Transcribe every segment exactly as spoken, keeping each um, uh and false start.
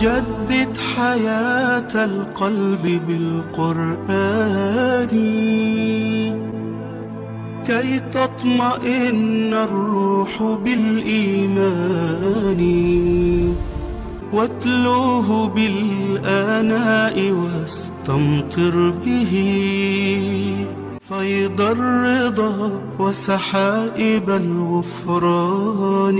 جدد حياة القلب بالقرآن كي تطمئن الروح بالإيمان، واتلوه بالآناء واستمطر به فيض الرضا وسحائب الغفران.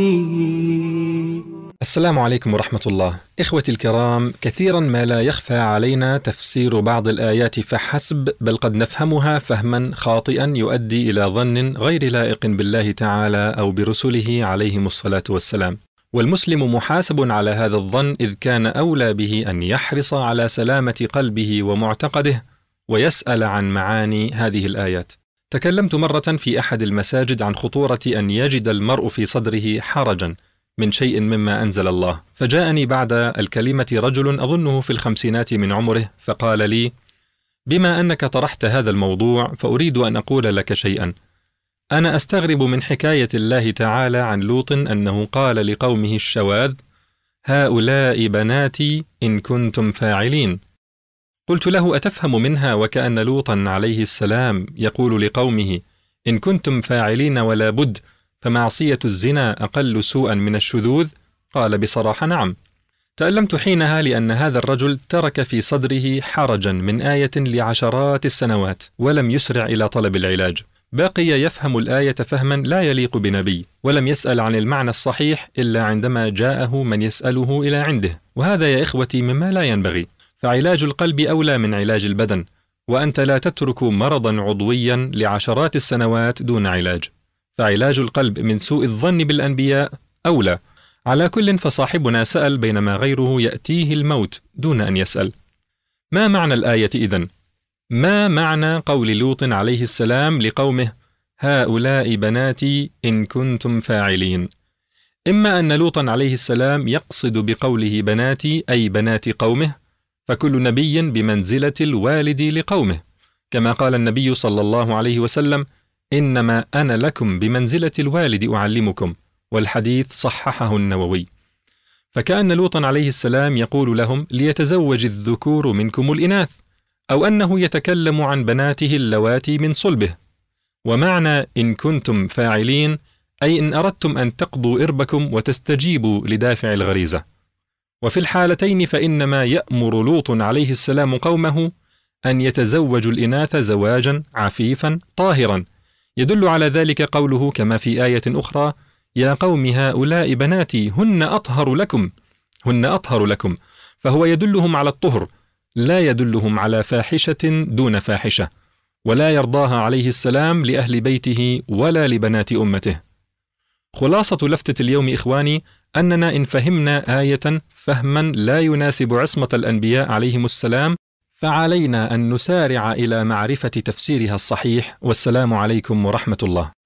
السلام عليكم ورحمة الله. إخوتي الكرام، كثيرا ما لا يخفى علينا تفسير بعض الآيات فحسب، بل قد نفهمها فهما خاطئا يؤدي إلى ظن غير لائق بالله تعالى أو برسله عليهم الصلاة والسلام، والمسلم محاسب على هذا الظن، إذ كان أولى به أن يحرص على سلامة قلبه ومعتقده ويسأل عن معاني هذه الآيات. تكلمت مرة في أحد المساجد عن خطورة أن يجد المرء في صدره حرجا من شيء مما أنزل الله، فجاءني بعد الكلمة رجل أظنه في الخمسينات من عمره فقال لي: بما أنك طرحت هذا الموضوع فأريد أن أقول لك شيئا. أنا أستغرب من حكاية الله تعالى عن لوط أنه قال لقومه الشواذ: هؤلاء بناتي إن كنتم فاعلين. قلت له: أتفهم منها وكأن لوطا عليه السلام يقول لقومه: إن كنتم فاعلين ولا بد، فمعصية الزنا أقل سوءا من الشذوذ؟ قال: بصراحة نعم. تألمت حينها، لأن هذا الرجل ترك في صدره حرجا من آية لعشرات السنوات ولم يسرع إلى طلب العلاج، بقي يفهم الآية فهما لا يليق بنبي، ولم يسأل عن المعنى الصحيح إلا عندما جاءه من يسأله إلى عنده، وهذا يا إخوتي مما لا ينبغي. فعلاج القلب أولى من علاج البدن، وأنت لا تترك مرضا عضويا لعشرات السنوات دون علاج، فعلاج القلب من سوء الظن بالأنبياء أولى. على كل، فصاحبنا سأل بينما غيره يأتيه الموت دون أن يسأل. ما معنى الآية إذن؟ ما معنى قول لوط عليه السلام لقومه: هؤلاء بناتي إن كنتم فاعلين؟ إما أن لوطا عليه السلام يقصد بقوله بناتي أي بنات قومه، فكل نبي بمنزلة الوالد لقومه، كما قال النبي صلى الله عليه وسلم: إنما أنا لكم بمنزلة الوالد أعلمكم، والحديث صححه النووي. فكأن لوطا عليه السلام يقول لهم ليتزوج الذكور منكم الإناث، أو أنه يتكلم عن بناته اللواتي من صلبه. ومعنى إن كنتم فاعلين أي إن أردتم أن تقضوا إربكم وتستجيبوا لدافع الغريزة. وفي الحالتين فإنما يأمر لوط عليه السلام قومه أن يتزوجوا الإناث زواجا عفيفا طاهرا. يدل على ذلك قوله كما في آية أخرى: يا قوم هؤلاء بناتي هن أطهر لكم، هن أطهر لكم، فهو يدلهم على الطهر، لا يدلهم على فاحشة دون فاحشة، ولا يرضاها عليه السلام لأهل بيته ولا لبنات أمته. خلاصة لفتة اليوم إخواني أننا إن فهمنا آية فهما لا يناسب عصمة الأنبياء عليهم السلام، فعلينا أن نسارع إلى معرفة تفسيرها الصحيح. والسلام عليكم ورحمة الله.